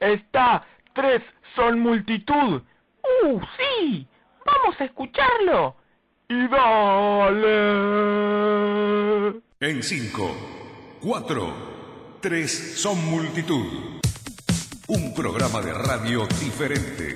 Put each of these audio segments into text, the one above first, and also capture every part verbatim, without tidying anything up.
está Tres son multitud. ¡Uh, sí! ¡Vamos a escucharlo! ¡Y dale! En cinco, cuatro, tres son multitud. Un programa de radio diferente.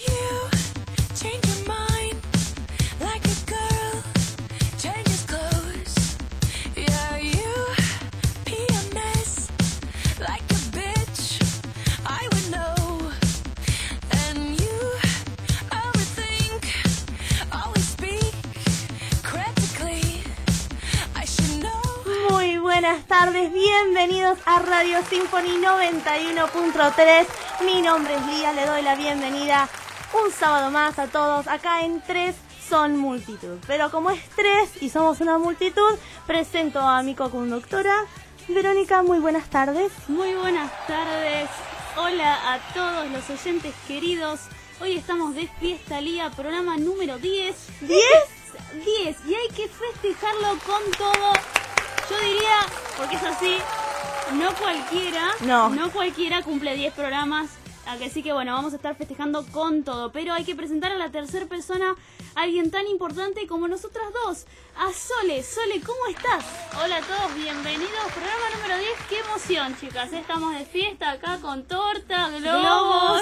Buenas tardes, bienvenidos a Radio Symphony noventa y uno punto tres. Mi nombre es Lía, le doy la bienvenida un sábado más a todos acá en Tres son multitud. Pero como es tres y somos una multitud, presento a mi co-conductora Verónica. Muy buenas tardes. Muy buenas tardes. Hola a todos los oyentes queridos. Hoy estamos de fiesta, Lía, programa número diez. ¿diez? diez, y hay que festejarlo con todo. Yo diría, porque es así, no cualquiera, no, no cualquiera cumple diez programas, así que bueno, vamos a estar festejando con todo, pero hay que presentar a la tercera persona, alguien tan importante como nosotras dos, a Sole. Sole, ¿cómo estás? Hola a todos, bienvenidos, programa número diez, qué emoción, chicas, estamos de fiesta acá con torta, globos,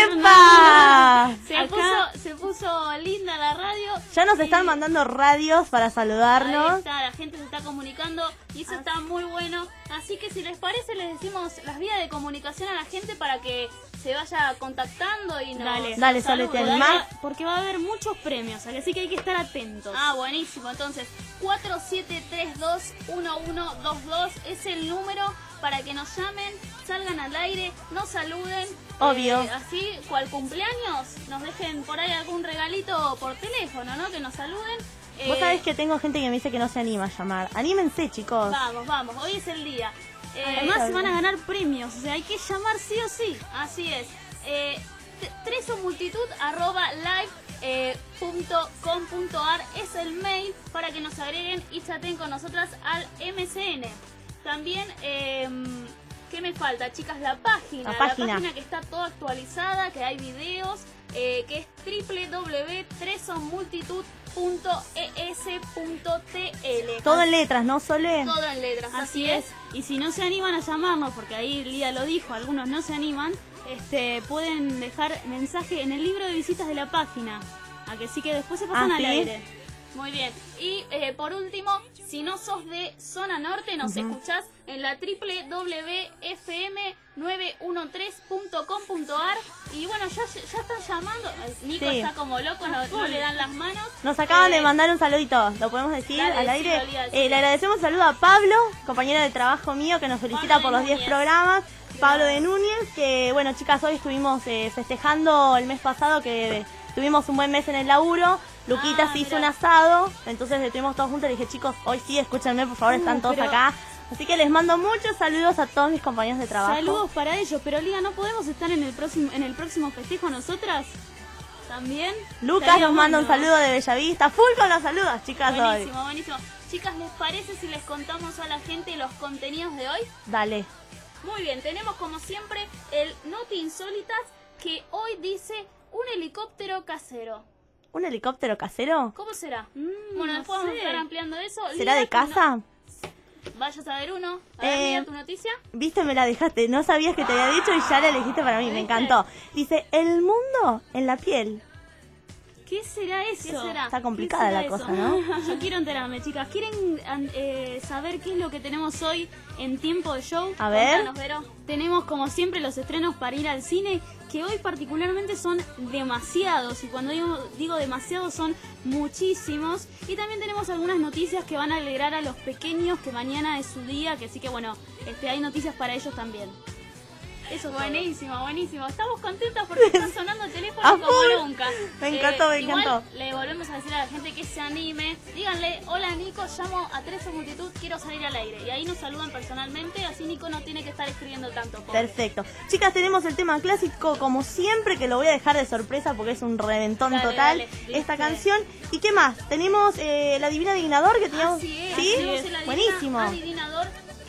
¡epa! Se acá puso, se puso linda la radio. Ya nos y... están mandando radios para saludarnos. Ahí está, la gente se está comunicando y eso está muy bueno, así que si les parece les decimos las vías de comunicación a la gente para que se vaya contactando y nos Dale, dale, Sole, te animás. Porque va a haber muchos premios, así que hay que estar atentos. Ah, buenísimo. Entonces, cuatro siete tres dos uno uno dos dos es el número para que nos llamen, salgan al aire, nos saluden. Obvio. Eh, así, cual cumpleaños, nos dejen por ahí algún regalito por teléfono, ¿no? Que nos saluden. Eh, Vos sabés que tengo gente que me dice que no se anima a llamar. Anímense, chicos. Vamos, vamos, hoy es el día. Eh, Además se van a ganar premios, o sea, hay que llamar sí o sí. Así es. Eh, tres o multitud arroba live eh, punto com punto ar es el mail para que nos agreguen y chaten con nosotras al M C N. También, eh, ¿qué me falta, chicas? La página. La página. La página que está toda actualizada, que hay videos, eh, que es doble u doble u doble u punto tres son multitud punto e s punto t l. Todo en letras, ¿no, Sole? Todo en letras, así, así es. es. Y si no se animan a llamarnos, porque ahí Lía lo dijo, algunos no se animan, este, pueden dejar mensaje en el libro de visitas de la página. A que sí que después se pasan ¿Ah, al sí? aire. Muy bien. Y eh, por último, si no sos de zona norte, nos uh-huh. escuchás en la doble u doble u doble u punto f m nueve uno tres punto com punto ar. Y bueno, ya, ya están llamando. Nico sí. está como loco, no, no le dan las manos. Nos acaban eh, de mandar un saludito, ¿lo podemos decir dale, al aire? Sí, eh, le agradecemos un saludo a Pablo, compañero de trabajo mío, que nos felicita por los diez programas. Pablo de Núñez, que bueno, chicas, hoy estuvimos eh, festejando el mes pasado que tuvimos un buen mes en el laburo. Luquita ah, se hizo mira. un asado, entonces estuvimos todos juntos y le dije, chicos, hoy sí, escúchenme, por favor, están todos pero... acá. Así que les mando muchos saludos a todos mis compañeros de trabajo. Saludos para ellos, pero Lía, ¿no podemos estar en el próximo en el próximo festejo nosotras? ¿También? Lucas nos manda un saludo de Bellavista, full con los saludos, chicas, buenísimo, hoy. Buenísimo, buenísimo. Chicas, ¿les parece si les contamos a la gente los contenidos de hoy? Dale. Muy bien, tenemos como siempre el Noti Insólitas, que hoy dice un helicóptero casero. ¿Un helicóptero casero? ¿Cómo será? Mm, bueno, no después sé. vamos a estar ampliando eso. ¿Será Lía, de casa? No... Vayas a ver uno. A ver, eh, mira tu noticia. Viste, me la dejaste. No sabías que te había dicho y ya la elegiste para mí. ¿Viste? Me encantó. Dice, el mundo en la piel. ¿Qué será eso? ¿Qué será? Está complicada la eso? cosa, ¿no? Yo quiero enterarme, chicas. ¿Quieren eh, saber qué es lo que tenemos hoy en tiempo de show? A ver. Contanos, Vero. Tenemos como siempre los estrenos para ir al cine, que hoy particularmente son demasiados. Y cuando digo, digo demasiados son muchísimos. Y también tenemos algunas noticias que van a alegrar a los pequeños, que mañana es su día. Que así que bueno, este, hay noticias para ellos también. Eso es buenísimo, buenísimo. Estamos contentos porque están sonando teléfonos como nunca. Me encantó, eh, me igual encantó. Le volvemos a decir a la gente que se anime. Díganle, hola Nico, llamo a Tres o Multitud, quiero salir al aire. Y ahí nos saludan personalmente, así Nico no tiene que estar escribiendo tanto. Pobre. Perfecto. Chicas, tenemos el tema clásico como siempre, que lo voy a dejar de sorpresa porque es un reventón dale, total dale, esta canción. ¿Y qué más? Tenemos eh, la Divina Adivinador que teníamos. Así es, ¿Sí? así es, el adivina, buenísimo. adivinador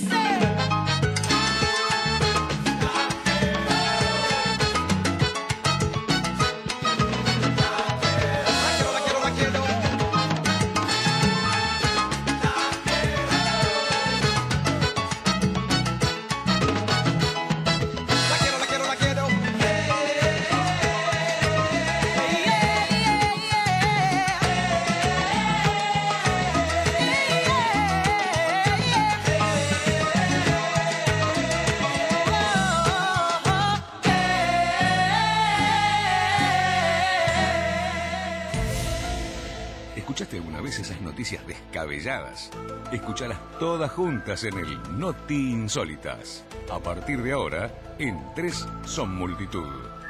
¿Escuchaste alguna vez esas noticias descabelladas? Escúchalas todas juntas en el Noti Insólitas. A partir de ahora, en Tres Son Multitud.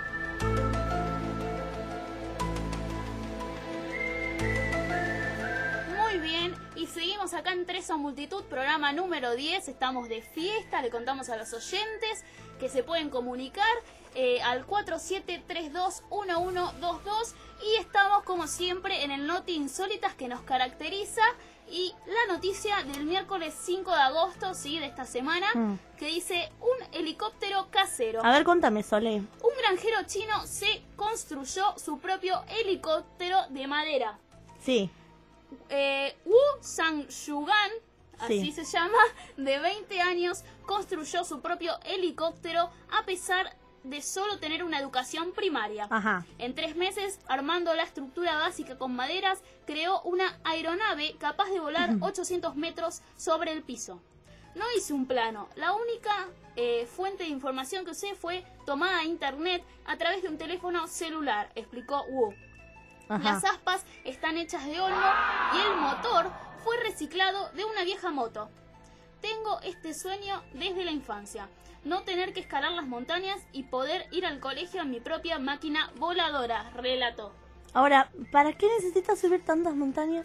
Muy bien, y seguimos acá en Tres Son Multitud, programa número diez. Estamos de fiesta, le contamos a los oyentes que se pueden comunicar eh, al cuatro siete tres dos uno uno dos dos. Y estamos como siempre en el Noti Insólitas que nos caracteriza. Y la noticia del miércoles cinco de agosto, sí, de esta semana, mm. que dice un helicóptero casero. A ver, contame, Sole. Un granjero chino se construyó su propio helicóptero de madera. Sí. Eh, Wu Sang-yugan, así sí. se llama, de veinte años, construyó su propio helicóptero a pesar de solo tener una educación primaria. Ajá. En tres meses, armando la estructura básica con maderas, creó una aeronave capaz de volar ochocientos metros sobre el piso. No hice un plano. La única eh, fuente de información que usé fue tomada de internet a través de un teléfono celular, explicó Wu. Ajá. Las aspas están hechas de olmo y el motor fue reciclado de una vieja moto. Tengo este sueño desde la infancia. No tener que escalar las montañas y poder ir al colegio en mi propia máquina voladora, relató. Ahora, ¿para qué necesitas subir tantas montañas?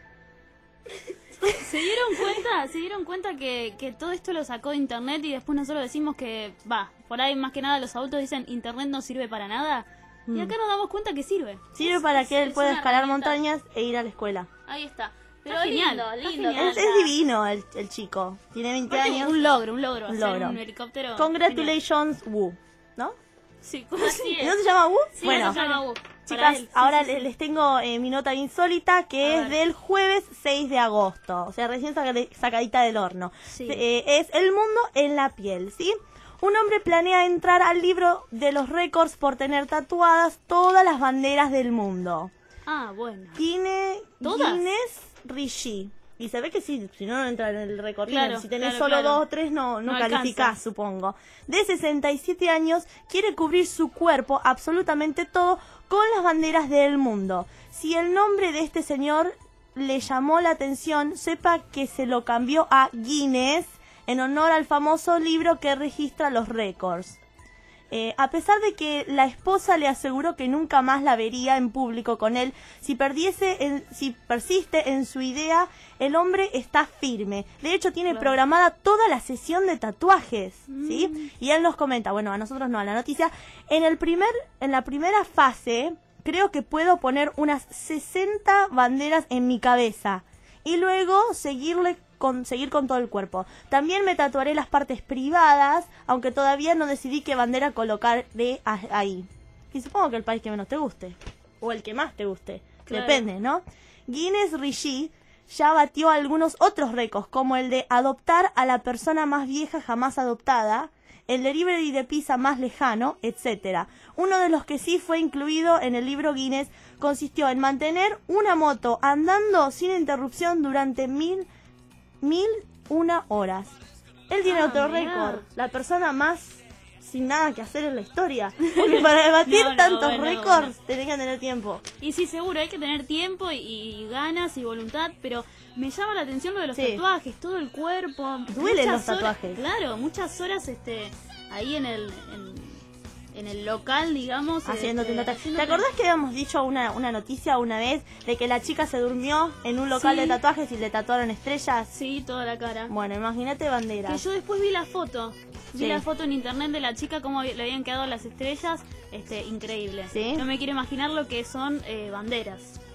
¿Se dieron cuenta? ¿Se dieron cuenta que, que todo esto lo sacó de internet y después nosotros decimos que, va, por ahí más que nada los adultos dicen internet no sirve para nada? Mm. Y acá nos damos cuenta que sirve. Sirve para es, que él pueda escalar herramienta. montañas e ir a la escuela. Ahí está. Pero está lindo, genial, lindo. Genial. Es, es divino el, el chico. Tiene veinte Aparte, años. Un logro, un logro. Un hacer logro. Un helicóptero. Congratulations, genial. Wu. ¿No? Sí, ¿cómo así es? ¿No se llama Wu? Sí, bueno, se llama Wu. Chicas, sí, ahora sí, sí. les tengo eh, mi nota insólita que A es ver. del jueves seis de agosto. O sea, recién saca- sacadita del horno. Sí. Eh, es El mundo en la piel, ¿sí? Un hombre planea entrar al libro de los récords por tener tatuadas todas las banderas del mundo. Ah, bueno. Guinness, ¿Todas? Guinness Rishi. Y se ve que sí, si no, no entra en el récord. Claro, si tenés claro, solo claro. dos o tres, no, no, No calificás, alcanza. supongo. De sesenta y siete años, quiere cubrir su cuerpo, absolutamente todo, con las banderas del mundo. Si el nombre de este señor le llamó la atención, sepa que se lo cambió a Guinness en honor al famoso libro que registra los récords. Eh, a pesar de que la esposa le aseguró que nunca más la vería en público con él, si perdiese, en, si persiste en su idea, el hombre está firme. De hecho, tiene Claro. programada toda la sesión de tatuajes, ¿sí? Mm. Y él nos comenta, bueno, a nosotros no, a la noticia, en el primer, en la primera fase, creo que puedo poner unas sesenta banderas en mi cabeza y luego seguirle con, seguir con todo el cuerpo. También me tatuaré las partes privadas, aunque todavía no decidí qué bandera colocar de a- ahí. Y supongo que el país que menos te guste, o el que más te guste, Claro. depende, ¿no? Guinness Rishi ya batió algunos otros récords, como el de adoptar a la persona más vieja jamás adoptada, el delivery de pizza más lejano, etcétera. Uno de los que sí fue incluido en el libro Guinness consistió en mantener una moto andando sin interrupción durante mil, mil una horas. Él tiene Ah, otro mirá. récord, la persona más sin nada que hacer en la historia. Porque para debatir No, no, tantos bueno, récords bueno. tenés que tener tiempo. Y sí, seguro, hay que tener tiempo y, y ganas y voluntad, pero me llama la atención lo de los Sí. tatuajes, todo el cuerpo. Duelen Muchas los horas- tatuajes. Claro, muchas horas este ahí en el en, en el local, digamos. Haciéndote este, un tatuaje. ¿Te haciéndote- acordás que habíamos dicho una, una noticia una vez de que la chica se durmió en un local Sí. de tatuajes y le tatuaron estrellas? Sí, toda la cara. Bueno, imagínate Que banderas. yo después vi la foto. Vi Sí. la foto en internet de la chica, cómo le habían quedado las estrellas. Este, increíble. Sí. No me quiero imaginar lo que son eh, banderas.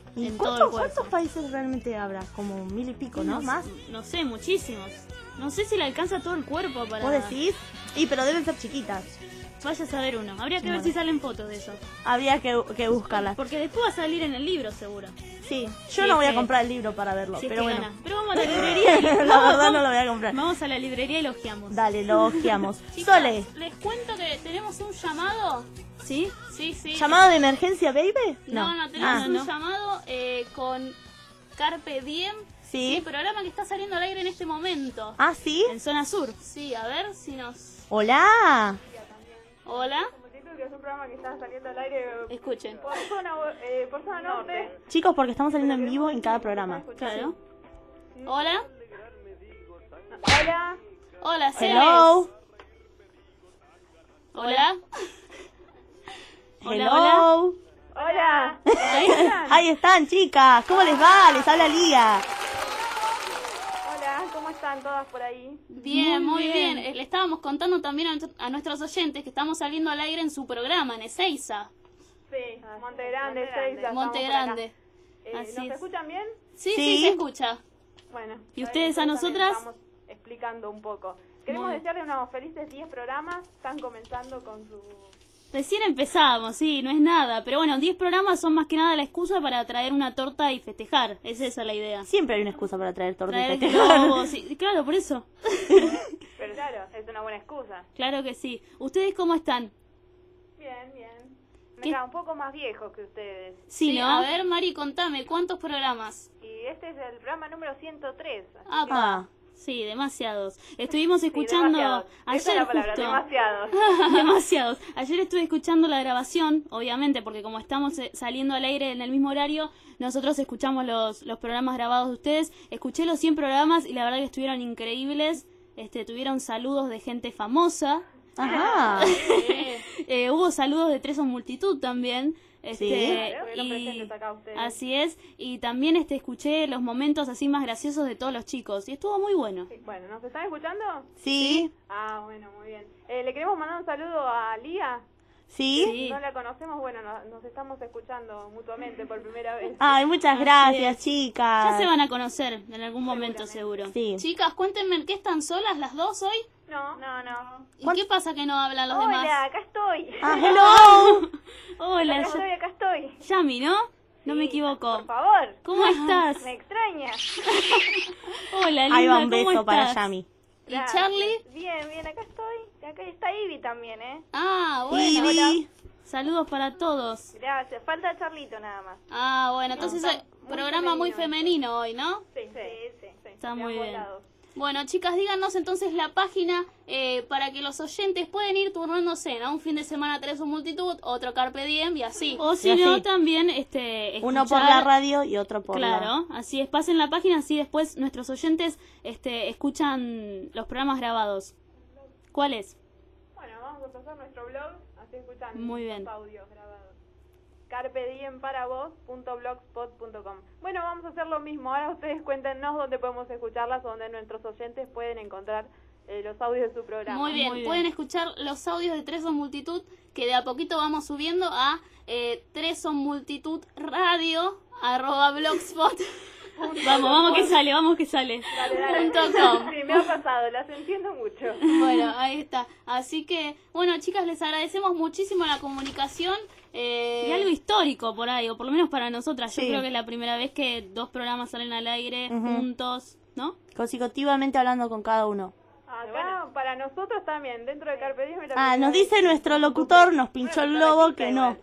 ¿Y en todo el cuántos, cuerpo. cuántos países realmente habrá? Como mil y pico, ¿no? ¿Más? No sé, muchísimos. No sé si le alcanza todo el cuerpo para... ¿Vos decís? Y pero deben ser chiquitas. Vaya a saber uno. Habría que ver Bueno. si salen fotos de eso. Habría que, que buscarlas. Porque después va a salir en el libro, seguro. Sí, yo Sí, no es voy a que- comprar el libro para verlo, Si es pero que bueno. gana. Pero vamos a la librería y... La vamos, verdad no vamos- lo voy a comprar. Vamos a la librería y lo ojeamos. Dale, lo ojeamos. Chicas, Sole, les cuento que tenemos un llamado. ¿Sí? Sí, sí. ¿llamado de emergencia, baby? No, no, tenemos Ah, un no. llamado eh, con Carpe Diem. ¿Sí? Sí, programa que está saliendo al aire en este momento. ¿Ah, sí? En zona sur. Sí, a ver si nos... Hola. Hola. Que es un programa que está saliendo al aire Escuchen. por zona, eh, por zona norte. Chicos, porque estamos saliendo en vivo en cada programa. Claro. Hola. Hola. Hola, Celes. Hello. Hola. Hola, Hello. Hola. Ahí están, chicas. ¿Cómo les va? Les habla Lía. Hola, ¿cómo están todas por ahí? Bien, Muy muy bien. bien. Eh, Le estábamos contando también a, nuestro- a nuestros oyentes que estamos saliendo al aire en su programa, en Ezeiza. Sí, Monte Grande, Seiza. Monte Grande. Eh, Así ¿Nos es. escuchan bien? Sí, sí, Sí. se escucha. Bueno. ¿Y ustedes a nosotros también nosotras? Estamos explicando un poco. Queremos Muy- desearle unos felices diez programas. Están comenzando con su... Recién empezamos, sí, no es nada. Pero bueno, diez programas son más que nada la excusa para traer una torta y festejar. Es esa la idea. Siempre hay una excusa para traer torta y Traer festejar. globos, sí, claro, por eso. Pero claro, es una buena excusa. Claro que sí. ¿Ustedes cómo están? Bien, bien. ¿Qué? Mira, un poco más viejos que ustedes. Sí, ¿no? A ver, Mari, contame, ¿cuántos programas? Y este es el programa número ciento tres. así Ah, que- Ah, Sí, demasiados. Estuvimos Sí, escuchando demasiados. Esa es ayer la palabra, justo. demasiados. Demasiados. Ayer estuve escuchando la grabación, obviamente, porque como estamos eh, saliendo al aire en el mismo horario, nosotros escuchamos los, los programas grabados de ustedes. Escuché los cien programas y la verdad que estuvieron increíbles. Este, tuvieron saludos de gente famosa. ajá. Eh, hubo saludos de Tres o Multitud también. Este, Sí. Claro, estuvieron presentes acá ustedes. así es. Y también este escuché los momentos así más graciosos de todos los chicos. Y estuvo muy bueno. Sí, bueno, ¿nos están escuchando? Sí, Ah, bueno, muy bien. Eh, le queremos mandar un saludo a Lía. sí. Sí. No la conocemos, bueno, nos, nos estamos escuchando mutuamente por primera vez. Ay, muchas Así gracias, es. chicas. Ya se van a conocer en algún momento seguro. Sí. Chicas, cuéntenme, ¿qué están solas las dos hoy? No, no, no. ¿Y qué pasa que no hablan los Hola, demás? acá estoy. Ah, hello. Hola, Acá Ya- estoy, acá estoy. Yami, ¿no? No me Sí, equivoco. Por favor. ¿Cómo estás? Me extraña. Hola, linda, Ahí va un ¿cómo beso para estás? Yami. ¿Y Charlie? Bien, bien, acá estoy. Acá está Ivy también, ¿eh? Ah, bueno. Ivy. Saludos para todos. Gracias. Falta Charlito nada más. Ah, bueno, entonces está eh, muy programa muy femenino femenino hoy, ¿no? Sí, sí, sí. sí. Está De muy ambos bien. lados. Bueno, chicas, díganos entonces la página eh, para que los oyentes pueden ir turnándose, ¿no? Un fin de semana tres o multitud, otro Carpe Diem y así. O si Y no, así. también este Uno por escuchar- la radio y otro por Claro, así es, pasen la página, así después nuestros oyentes este escuchan los programas grabados. ¿Cuál es? Bueno, vamos a pasar nuestro blog, así escuchan Muy bien. los audios grabados. carpe diem para vos punto blogspot punto com. Bueno, vamos a hacer lo mismo. Ahora ustedes cuéntenos dónde podemos escucharlas, dónde nuestros oyentes pueden encontrar eh, los audios de su programa. Muy bien, Muy bien. pueden escuchar los audios de Tres son Multitud, que de a poquito vamos subiendo a eh, Tres son Multitud Radio, arroba blogspot. Vamos, vamos que sale, vamos que sale. Dale, dale. punto com. Sí, me ha pasado, las entiendo mucho. Bueno, ahí está. Así que, bueno, chicas, les agradecemos muchísimo la comunicación. Eh, Y algo histórico por ahí, o por lo menos para nosotras. Yo Sí. creo que es la primera vez que dos programas salen al aire Ujú. juntos, ¿no? Consecutivamente hablando con cada uno. Acá, para nosotros también, dentro de Carpe Diem. es la Ah, primera nos vez dice que- nuestro locutor, nos pinchó el Bueno, globo repite que no. igual.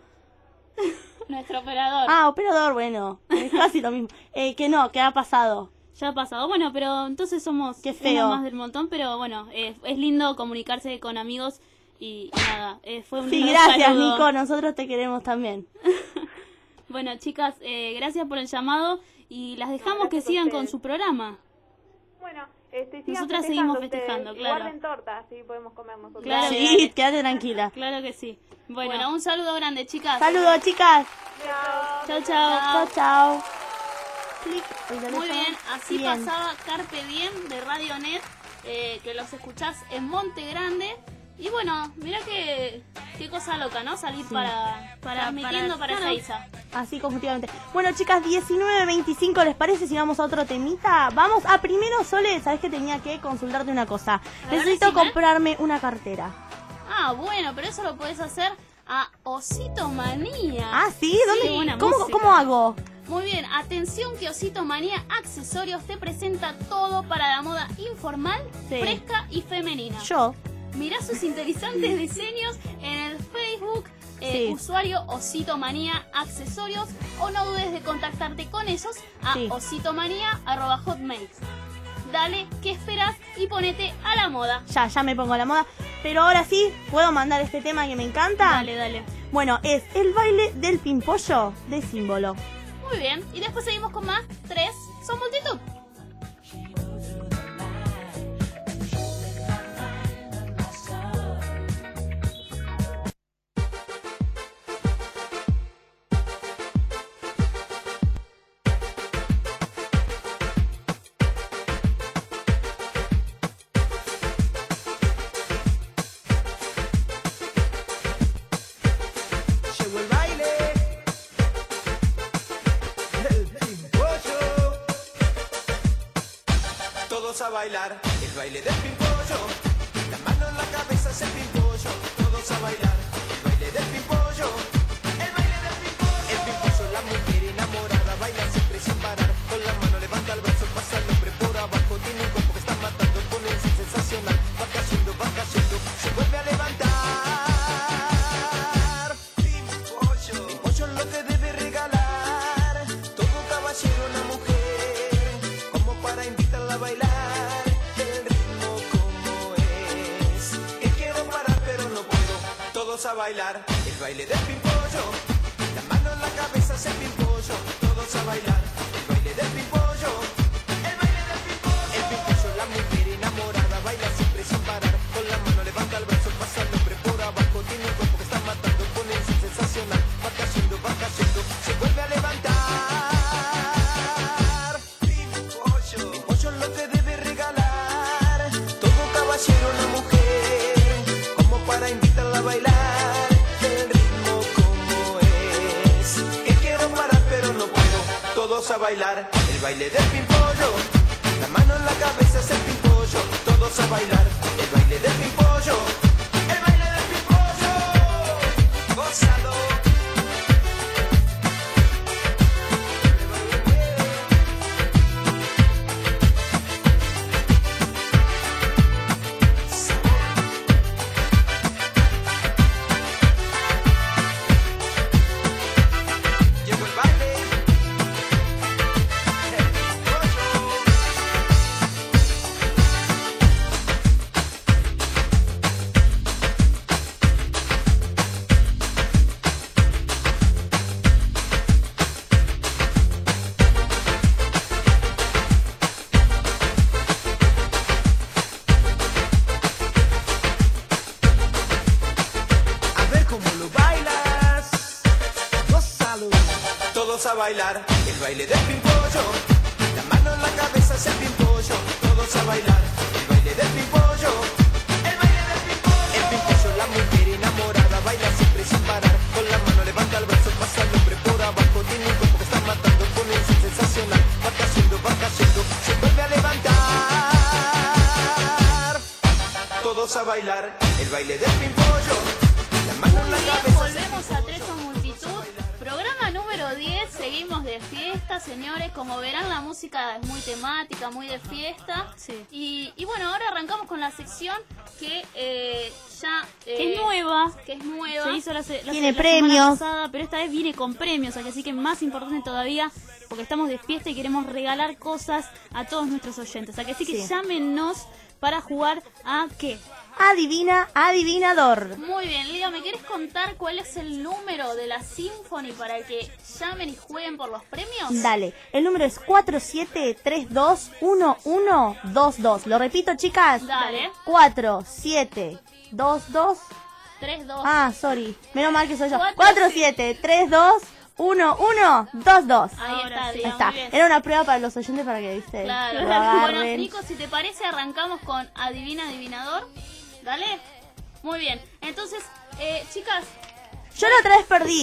nuestro operador. Ah, operador, bueno, es casi lo mismo. Eh, que no, que ha pasado. Ya ha pasado. Bueno, pero entonces somos Qué uno feo. más del montón, pero bueno, eh, es lindo comunicarse con amigos y, y nada, eh, fue un Sí, lindo gracias, saludo. Nico, nosotros te queremos también. Bueno, chicas, eh, gracias por el llamado y las dejamos gracias que a sigan con ustedes. su programa. Bueno, este, sigan Nosotras festejando seguimos ustedes, festejando, y claro. guarden torta, así podemos comer nosotros. Claro. Sí, quédate tranquila. Claro que sí. Bueno, Bueno, un saludo grande, chicas. Saludos, chicas. Chao. chao, chao. Chao, chao. Clic, el teléfono. Muy bien, así Bien. pasaba Carpe Diem de Radionet, eh, que los escuchás en Monte Grande. Y bueno, mira que qué cosa loca, ¿no? Salir para, Para- transmitiendo para- para, claro. Ezeiza. Así conjuntamente. Bueno, chicas, diecinueve veinticinco, ¿les parece si vamos a otro temita? Vamos a primero, Sole, sabés que tenía que consultarte una cosa. A ver, Necesito decime. comprarme una cartera. Ah, bueno, pero eso lo podés hacer a Osito Manía. Ah, ¿sí? ¿Dónde? Sí, buena ¿Cómo, música. ¿Cómo hago? Muy bien, atención que Osito Manía Accesorios te presenta todo para la moda informal, Sí. fresca y femenina. Yo. Mirá sus interesantes diseños en el Facebook, eh, Sí. usuario Osito Manía Accesorios, o no dudes de contactarte con ellos a Sí. ositomanía arroba hotmail. Dale, ¿qué esperas? Y ponete a la moda. Ya, ya me pongo a la moda. Pero ahora sí, ¿puedo mandar este tema que me encanta? Dale, dale. Bueno, es el baile del pimpollo de Símbolo. Muy bien, y después seguimos con más. Tres son multitud. Llegó el baile del pimpollo. Todos a bailar el baile del pimpollo. La mano en la cabeza es el pimpollo. Todos a bailar el baile del pimpollo. El baile del pimpollo. El pimpollo, la mujer enamorada, baila siempre sin parar. Con la mano levanta el brazo, pasa el hombre por abajo. Tiene un cuerpo que está matando con el sí sensacional. Va cayendo, va cayendo, se vuelve a levantar. Pimpollo, pimpollo lo que debe regalar. Todo caballero, una mujer, como para invitarla a bailar. El ritmo como es, que quiero parar pero no puedo. Todos a bailar el baile del pimpollo. La mano en la cabeza es el pimpollo. Todos a bailar el baile del pimpollo. El baile del pimpollo. El pimpollo, la mujer enamorada, baila siempre sin parar. Con la mano levanta el brazo, pasa el hombre por abajo. Tiene un cuerpo que está matando con el sí sensacional. Va cayendo, va cayendo, se vuelve a levantar. Pimpollo, pimpollo lo que debe regalar. Todo caballero, una mujer, como para invitarla a bailar. El ritmo como es, que quiero parar pero no puedo. Todos a bailar el baile del pimpollo. La mano en la cabeza es el pimpollo. Todos a bailar el baile del pimpollo. El baile del pimpollo. Gózalo. Llegó el baile. El pimpollo. A ver cómo lo bailas, gózalo. Todos a bailar el baile del pimpollo. La mano en la cabeza es el pimpollo. Todos a bailar el baile del pimpollo. El baile del pimpollo. El pimpollo, la mujer enamorada, baila siempre sin parar. Con la mano levanta el brazo, pasa el hombre por abajo. Tiene un cuerpo que está matando con el sí sensacional. Va cayendo, va cayendo, se vuelve a levantar. Todos a bailar el baile del pimpollo. La mano en la Muy bien, cabeza. volvemos a Tres son multitud. Programa número diez, seguimos de fiesta, señores. Como verán, la música es muy temática, muy de fiesta. Sí. Y, y bueno, ahora arrancamos con la sección que eh, ya... eh, Que es nueva. Que es nueva. Se hizo la, se- la, Tiene la premios. semana pasada, pero esta vez viene con premios, así que más importante todavía, porque estamos de fiesta y queremos regalar cosas a todos nuestros oyentes. Así que Sí. llámenos para jugar a ¿qué? Adivina, adivinador. Muy bien, Leo, ¿me quieres contar cuál es el número de la Symphony para que llamen y jueguen por los premios? Dale, el número es cuatro siete tres dos uno uno dos dos. Lo repito, chicas. Dale. cuatro siete dos dos. tres, dos. Ah, sorry. Menos mal que soy yo. Cuatro, cuatro siete tres dos uno uno dos dos. Ahí Ahora está, sí. Leo, Ahí está. muy bien. Era una prueba para los oyentes para que, viste, Claro. lo Bueno, agarren. Nico, si te parece, arrancamos con Adivina Adivinador. Dale. Muy bien. Entonces, eh, chicas, Yo la otra vez perdí.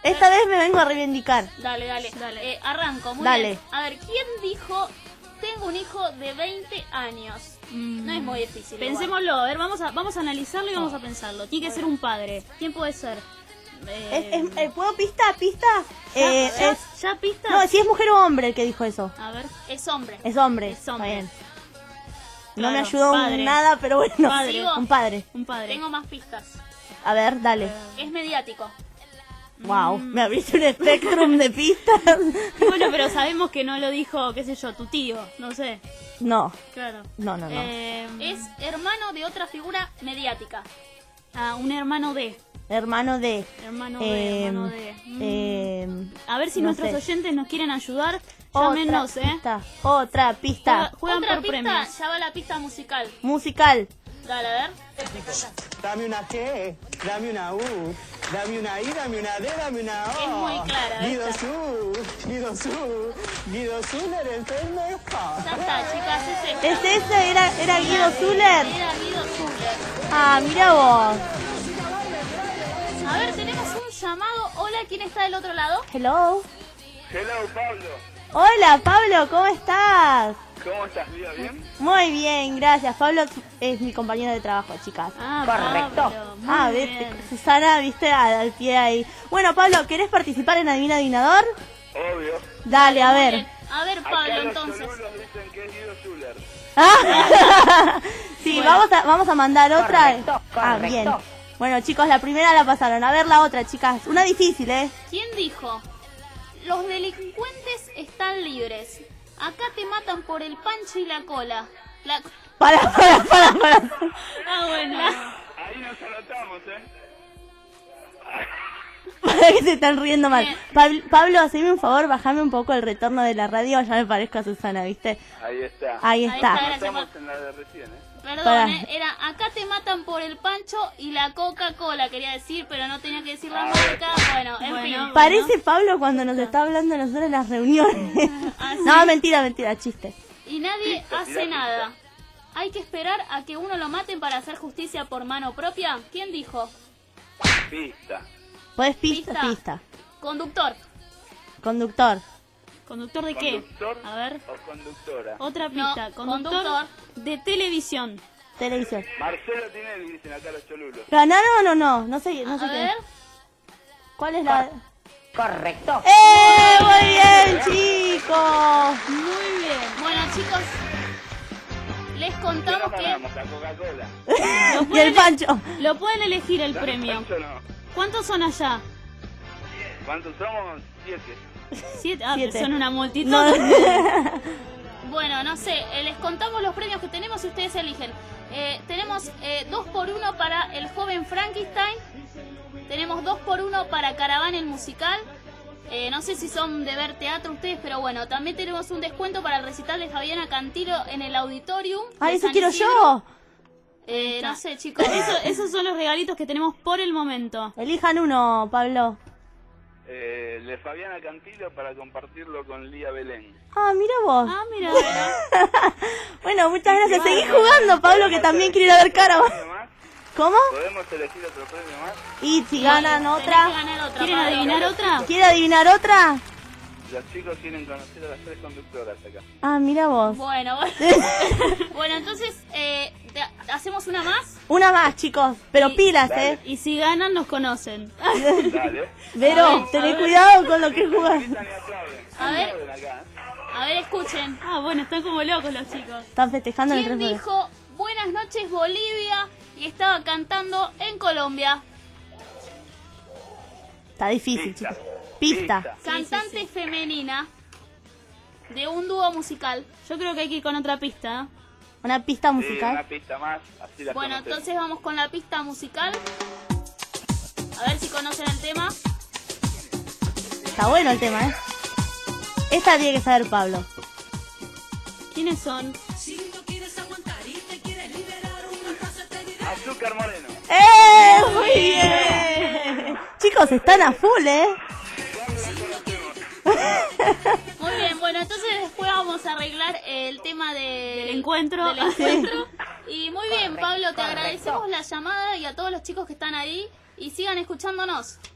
Esta vez me vengo a reivindicar. Dale, dale, Dale. Eh, arranco, muy Dale. bien. A ver, ¿quién dijo tengo un hijo de veinte años? No es muy difícil. igual. Pensémoslo, a ver, vamos a, vamos a analizarlo y vamos a pensarlo. Tiene que ser un padre. ¿Quién puede ser? Eh, Es- es- eh, ¿Puedo pista? ¿Pista? ¿ya, Eh, ya- es- ya pista? No, si es mujer o hombre el que dijo eso. A ver. Es hombre. Es hombre. Es hombre. Está bien. No me Claro, ayudó padre. nada, pero bueno. Padre. Sigo. Un padre. Un padre. Tengo más pistas. A ver, dale. Es mediático. Wow, me abriste un espectrum de pistas. Bueno, pero sabemos que no lo dijo, qué sé yo, tu tío. No sé. No, Claro. no, no, no. Eh, Es hermano de otra figura mediática. ah, un hermano de. Hermano de... Hermano de, eh, hermano de. Mm. eh, A ver si no nuestros sé. oyentes nos quieren ayudar. otra Llámenos, ¿eh? pista, otra pista. Juega- Juegan Otra por pista, premios. ya va la pista musical. Musical. Dale, a ver. Dame una G, dame una U, dame una I, dame una D, dame una O. Es muy clara Guido esta. Su, Guido Su, Guido Zuller, el pendejo. Ya está, chicas, es esta. ¿Es ese? ¿Era, era Guido Zuller? Era Guido Zuller. Ah, mira vos. A ver, tenemos un llamado. Hola, ¿quién está del otro lado? Hello. Hello, Pablo. Hola, Pablo, ¿cómo estás? ¿Cómo estás? ¿Vida bien? Muy bien, gracias. Pablo es mi compañero de trabajo, chicas. Ah, Correcto. Pablo, muy Ah, bien. viste, Susana, viste, al, al pie ahí. Bueno, Pablo, ¿querés participar en Adivina Adivinador? Obvio. Dale, a ver. Bien. A ver, Acá Pablo, los entonces. cholulos dicen que es Guido Zuller. Ah. Sí, Bueno. vamos, a, vamos a mandar otra. Correcto, Ah, correcto. bien. Bueno, chicos, la primera la pasaron. A ver la otra, chicas. Una difícil, ¿eh? ¿Quién dijo? Los delincuentes están libres. Acá te matan por el pancho y la cola. La... Para, para, para, para. Ah, bueno. Ahí nos anotamos, ¿eh? Para que se están riendo mal. Bien. Pab- Pablo, haceme un favor, bajame un poco el retorno de la radio. Ya me parezco a Susana, ¿viste? Ahí está. Ahí Ahí está. está, gracias. Estamos en la de recién, ¿eh? Perdón, Pará. eh, era acá te matan por el pancho y la Coca-Cola, quería decir, pero no tenía que decir la marca. Bueno, en Bueno. fin. Parece Pablo cuando nos está hablando a nosotros en las reuniones. Ah, sí. No, mentira, mentira, chiste. Y nadie Pista, hace tirá nada. Hay que esperar a que uno lo maten para hacer justicia por mano propia. ¿Quién dijo? Pista. Pues pista, Pista. pista. Conductor. Conductor. ¿Conductor de qué? ¿Conductor A ver. o conductora? Otra No, pista. conductor, conductor. de televisión. Televisión. Marcelo Tinelli, dicen acá los cholulos. ¿Ganaron o no? No sé, no A sé ver. qué. ¿Cuál es la...? Correcto. ¡Eh! Muy bien, chicos. Muy bien. Bueno, chicos, les ¿Qué contamos nos que ganamos? La Coca-Cola. Y el Pancho. Lo pueden elegir el ¿La premio. Pancho no? ¿Cuántos son allá? ¿Cuántos somos? Siete. Siete. Ah, Siete. pero son una multitud. No. Bueno, no sé, eh, les contamos los premios que tenemos y ustedes eligen. Eh, tenemos eh, dos por uno para el joven Frankenstein. Tenemos dos por uno para Caravana el musical. Eh, no sé si son de ver teatro ustedes, pero bueno, también tenemos un descuento para el recital de Fabiana Cantilo en el auditorium. ¡Ay, de eso San quiero Isidro. yo! Eh, no sé, chicos. Eso- esos son los regalitos que tenemos por el momento. Elijan uno, Pablo. Eh, de Fabiana Cantilo para compartirlo con Lía Belén. Ah, mira vos. Ah, mira. Bueno, muchas gracias. Seguí jugando, Pablo, que también quiere ir a ver cara. ¿Premio más? ¿Cómo? ¿Podemos elegir otro premio más? Y si ganan Tenés que otra. ganar otra, ¿Quieren Pablo. adivinar otra? ¿Quiere adivinar otra? Los chicos quieren conocer a las tres conductoras acá. Ah, mira vos. Bueno, bueno. Bueno, entonces, eh, te- ¿hacemos una más? Una más, chicos. Pero Y- pilas, Dale. ¿eh? Y si ganan, nos conocen. Dale. Vero, tené cuidado con lo que jugás. Gritan y aplauden. A ver. Aplauden acá. A ver, escuchen. Ah, bueno, están como locos los chicos. Están festejando en el ¿Quién tres dijo buenas noches Bolivia y estaba cantando en Colombia? Está difícil, Pista. chicos. Pista. Cantante femenina de un dúo musical. Yo creo que hay que ir con otra pista. ¿eh? Una pista Sí, musical. una pista más, así la Bueno, conocemos. entonces vamos con la pista musical. A ver si conocen el tema. Está bueno el tema, ¿eh? Esta tiene que saber Pablo. ¿Quiénes son? Azúcar Moreno. ¡Eh! Muy bien. Chicos, están a full, ¿eh? Muy bien, bueno, entonces después vamos a arreglar el tema de- Del encuentro. del encuentro. Y muy bien, Pablo, te agradecemos la llamada y a todos los chicos que están ahí y sigan escuchándonos.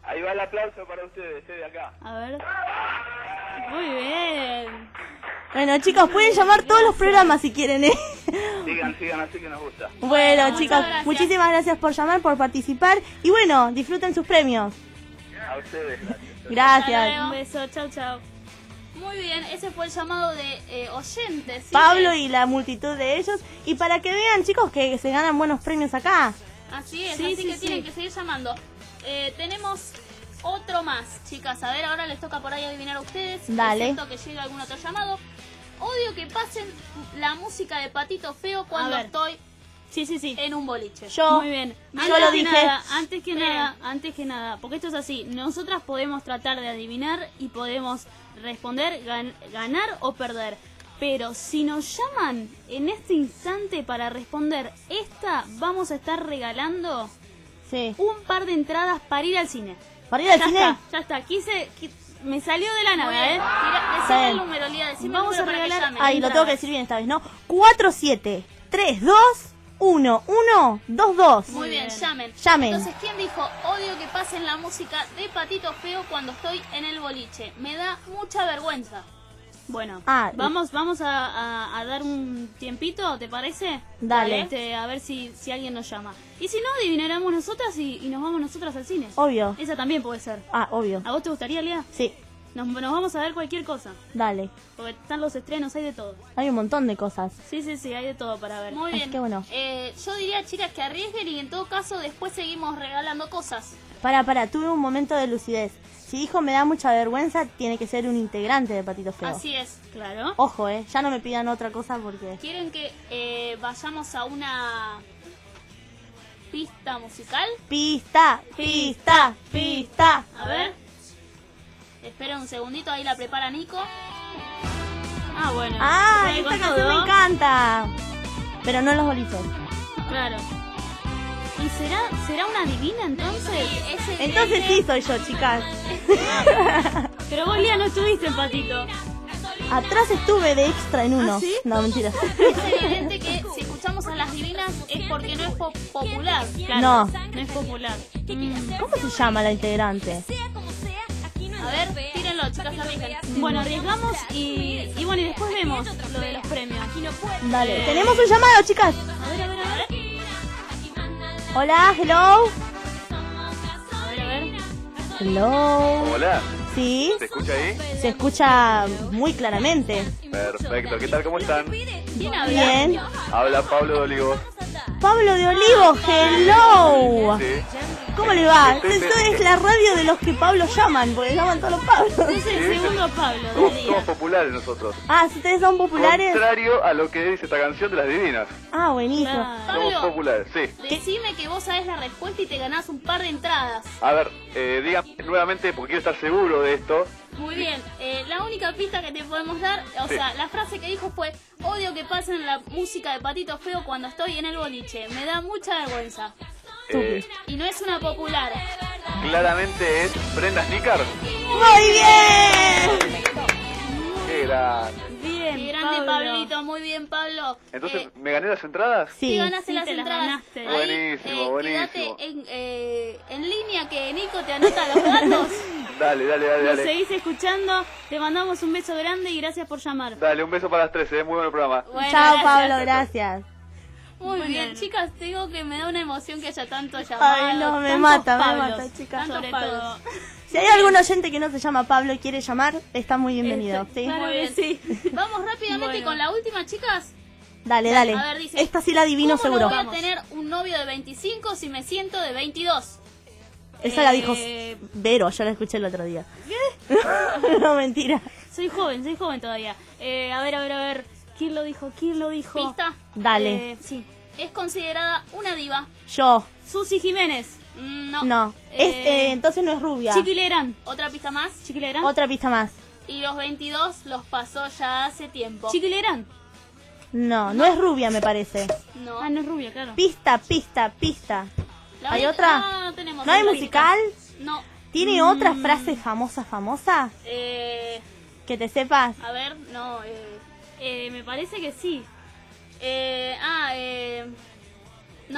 Ahí va el aplauso para ustedes, este de acá. A ver. Muy bien. Bueno, chicos, pueden llamar todos los programas si quieren, ¿eh? Sigan, sigan así que nos gusta. Bueno, Muchas chicos, gracias. muchísimas gracias por llamar, por participar. Y bueno, disfruten sus premios. A ustedes, gracias. Gracias. Un beso, chau, chau. Muy bien, ese fue el llamado de eh, oyentes. ¿sí? Pablo y la multitud de ellos. Y para que vean, chicos, que se ganan buenos premios acá. Así es, Sí, así sí, que sí. tienen que seguir llamando. Eh, tenemos otro más, chicas. A ver, ahora les toca por ahí adivinar a ustedes. Dale. Excepto que llegue algún otro llamado. Odio que pasen la música de Patito Feo cuando A ver. estoy Sí, sí, sí. en un boliche. Yo, Muy bien. yo Antes lo que dije. nada, antes que Bien. nada, antes que nada, porque esto es así, nosotras podemos tratar de adivinar y podemos responder, gan- ganar o perder. Pero si nos llaman en este instante para responder esta, vamos a estar regalando Sí. un par de entradas para ir al cine. ¿Para ir al ya cine? está, ya está. Quise, qui- me salió de la Muy nada, bien. ¿eh? Tira- Está decime el bien. número, Lía, decime Vamos el número a para que regalar- llamen. Ahí, lo tengo entradas. que decir bien esta vez, ¿no? cuatro siete tres dos uno uno dos dos. Muy bien, llamen. Llamen. Entonces, ¿quién dijo odio que pasen la música de Patito Feo cuando estoy en el boliche? Me da mucha vergüenza. Bueno, Ah, vamos vamos a, a- a dar un tiempito, ¿te parece? Dale. Este, a ver si, si alguien nos llama. Y si no, adivinaremos nosotras y, y nos vamos nosotras al cine. Obvio. Esa también puede ser. Ah, obvio. ¿A vos te gustaría, Lía? Sí, Nos, nos vamos a ver cualquier cosa. dale. Porque están los estrenos, hay de todo. Hay un montón de cosas. Sí, sí, sí, hay de todo para ver. Muy Así bien. que bueno. Eh, yo diría, chicas, que arriesguen y en todo caso después seguimos regalando cosas. Para, para, tuve un momento de lucidez. Si dijo me da mucha vergüenza, tiene que ser un integrante de Patito Feo. Así es. Claro. Ojo, eh, ya no me pidan otra cosa porque... ¿Quieren que eh, vayamos a una pista musical? Pista, pista, pista. A ver. Esperen un segundito, ahí la prepara Nico. Ah, bueno. Ah, ¿Sabe esta cuánto canción me duró? encanta. Pero no en los boliches. Claro. ¿Y será, será una divina entonces? Es Entonces sí soy yo, chicas. Pero vos, Lía, no estuviste en Patito. Atrás estuve de extra en uno. ¿Ah, sí? No, mentira. Es evidente que si escuchamos a las divinas es porque no es po- popular. Claro, No. No es popular. ¿Cómo se llama la integrante? A ver, tírenlo, chicas, arriesguen. Bueno, arriesgamos y, y bueno, y después vemos lo de los premios. Dale, tenemos un llamado, chicas. A ver, a ver, a ver. Hola, hello. A ver, a ver. Hello. Hola, Sí, ¿se escucha ahí? se escucha muy claramente. Perfecto, ¿qué tal? ¿Cómo están? ¿Quién habla? Bien. Habla Pablo de Olivos. Pablo de Olivo, hello. Sí. ¿Cómo le va? Sí, sí, Esto sí. es la radio de los que Pablo llaman, porque llaman todos los Pablos. Es el Sí. segundo Pablo Somos, del somos día. populares nosotros. Ah, si ustedes son populares. Contrario a lo que dice esta canción de las divinas. Ah, buenísimo. Claro. Somos Pablo, populares, sí. decime que vos sabés la respuesta y te ganás un par de entradas. A ver, eh, dígame nuevamente porque quiero estar seguro de esto. Muy bien, eh, la única pista que te podemos dar, o Sí. sea, la frase que dijo fue: odio que pasen la música de Patito Feo cuando estoy en el boliche, me da mucha vergüenza. Eh, Y no es una popular. claramente es Brenda Snicker. Muy bien. Qué grande. Bien, Qué grande, Pablo. Pablito, muy bien, Pablo. Entonces, Eh, ¿me gané las entradas? te Sí. ganaste Sí, las te las entradas. ganaste. Ahí, Buenísimo, eh, buenísimo. Quédate en, eh, en línea que Nico te anota los datos. Dale, dale, dale, Nos dale. seguís escuchando, te mandamos un beso grande y gracias por llamar. Dale, un beso para las tres, eh. Muy buen programa. Bueno, Chao, gracias. Pablo, gracias. Muy Muy bien, bien. chicas, te digo que me da una emoción que haya tanto llamado. Ay, no, me Tantos mata, me Pablos, mata, chicas. Tantos Sobre Pablos. todo. Si hay algún oyente que no se llama Pablo y quiere llamar, está muy bienvenido. Este, ¿sí? claro Muy que bien. sí. Vamos rápidamente Bueno. con la última, chicas. Dale, dale. A ver, dice, Esta sí la adivino ¿Cómo seguro. no voy a Vamos. tener un novio de veinticinco si me siento de veintidós? Esa la Eh, dijo Vero, yo la escuché el otro día. No, mentira. Soy joven, soy joven todavía. Eh, a ver, a ver, a ver. ¿Quién lo dijo? ¿Quién lo dijo? ¿Pista? Dale. Eh, sí. Es considerada una diva. Yo. Susi Jiménez. Mm, No. No. Eh, Es, eh, entonces no es rubia. Chiqui Legrand. Otra pista más. Chiqui Legrand. Otra pista más. Y los veintidós los pasó ya hace tiempo. Chiqui Legrand. No, no es rubia, me parece. No. Ah, no es rubia, claro. Pista, pista, pista. La ¿Hay única- otra? No, no tenemos ¿No hay otra musical? pista. No. ¿Tiene Mm. otra frase famosa, famosa? Eh, Que te sepas. a ver, no. Eh, Eh, me parece que sí. eh, ah, eh, no.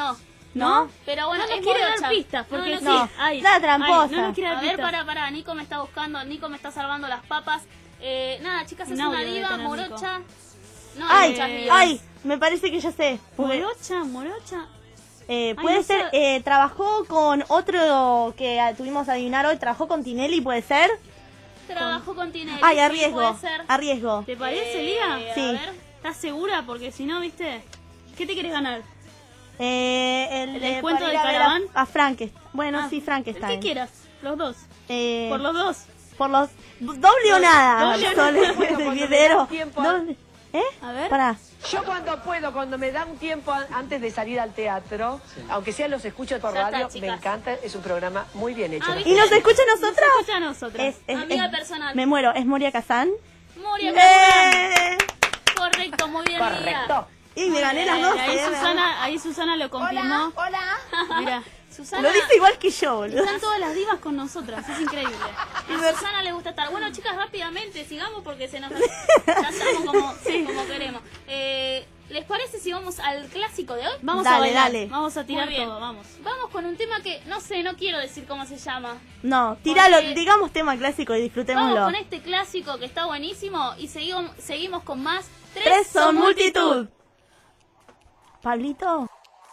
¿No? Pero bueno, No nos es quiere dar morocha. pistas, porque no, no, No, sí. Ay, la tramposa. ay, no nos quiere dar A ver, pistas. para, para, Nico me está buscando, Nico me está salvando las papas. Eh, nada, chicas, es Un una audio debe diva tener morocha. No hay Ay, muchas divas. ay, me parece que ya sé. Porque, Morocha, morocha. eh, Ay, puede no ser, sé. eh, trabajó con otro que ah, tuvimos a adivinar hoy, trabajó con Tinelli, ¿puede ser? Trabajó con Tinelli. Ay, sí, arriesgo, puede ser. arriesgo. ¿Te parece, Eh, Lía? a Sí. ver. ¿Estás segura? Porque si no, ¿viste? ¿Qué te quieres ganar? Eh, el, ¿El de- descuento para ir del a ver Caraván? A, a Frankenstein. Bueno, Ah, sí, El Frankenstein. que quieras, los dos. Eh, Por los dos. por los... Doble o nada. doble o Sole- nada. del Cuando me videro. da tiempo, Doble- ¿Eh? A ver. Pará. Yo cuando puedo, cuando me da un tiempo a- antes de salir al teatro, aunque sea los escucho por Ya está, radio, chicas. me encanta, es un programa muy bien hecho. Ah, ¿Y nos escucha a nosotros? Escucha a nosotros. Es, es- Amiga es- personal. Me muero. ¿Es Moria Kazán? Moria Kazán. ¡Eh! Correcto, muy bien, Lía. Correcto. Y me gané Eh, las dos. ahí, eh, Susana, ahí Susana lo confirmó. Hola. Mira, Susana, Lo dice igual que yo, boludo. están todas las divas con nosotras, es increíble. a Susana le gusta estar. Bueno, chicas, rápidamente, sigamos porque se nos... Ya estamos como, como queremos. Eh, ¿Les parece si vamos al clásico de hoy? Vamos a Dale, bailar, dale. vamos a tirar Muy bien. todo, vamos. Vamos con un tema que, no sé, no quiero decir cómo se llama. No, tíralo, Porque- digamos tema clásico y Vamos disfrutémoslo. con este clásico que está buenísimo y seguimos, seguimos con más. Tres son multitud. Pablito.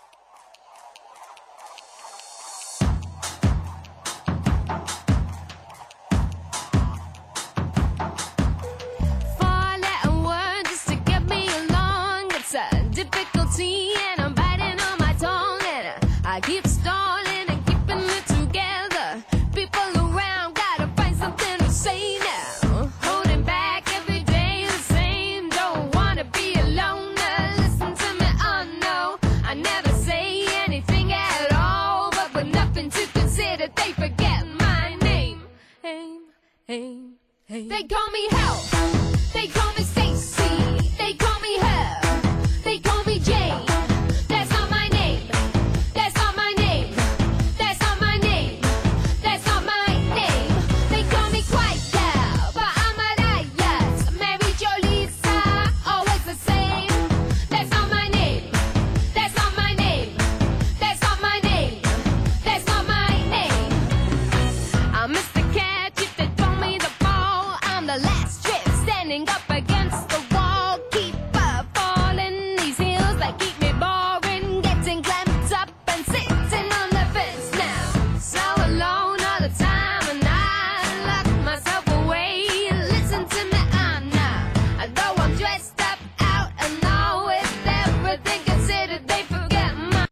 Four-letter word just to get me along. It's a difficulty and I'm biting on my tongue. And I keep stalling and keeping it together. People around gotta find something to say now. Holding back every day the same. Don't wanna be alone. Now listen to me, oh no. I never say anything at all. But with nothing to consider, they forget my name. Aim, aim. They call me Hell. They call me Stacy. They call me her. They call me Jane. That's not my name. That's not my name. That's not my name. That's not my name. They call me Quiet Girl, but I'm a riot. Mary Jo Lisa, always the same. That's not my name. That's not my name. That's not my name. That's not my name. I'm Mister Catch if they throw me the ball. I'm the last strip standing up against the wall. Keep up falling these hills that keep me boring. Getting clamped up and sitting on the fence now. So alone all the time and I lock myself away. Listen to me, I'm now. Though I'm dressed up out and all with everything considered, they forget my.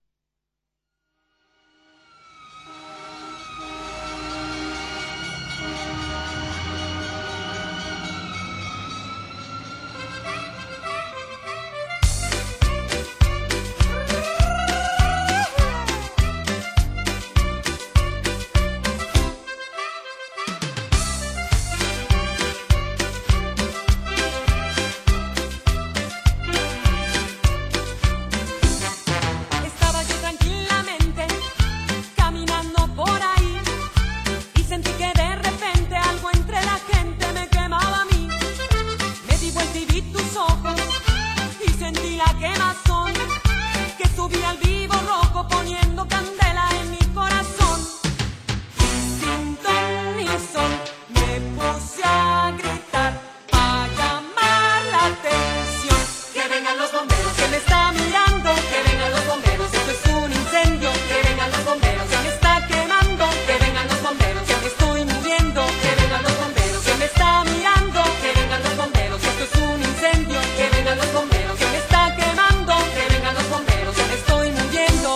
Estaba yo tranquilamente caminando por ahí y sentí que de repente algo entre la gente me quemaba a mí. Me di vuelta y vi tus ojos y sentí la quemazón que subía al vivo rojo poniendo candela en mi corazón. Y sin ton ni son me puse a gritar a llamar la atención. Que vengan los bomberos, que me está mirando. Que vengan los bomberos, esto es un incendio. Que vengan los bomberos, que me está quemando. Que vengan los bomberos, que me estoy muriendo. Que vengan los bomberos, que me está mirando. Que vengan los bomberos, esto es un incendio. Que vengan los bomberos, que me está quemando. Que vengan los bomberos, que me estoy muriendo.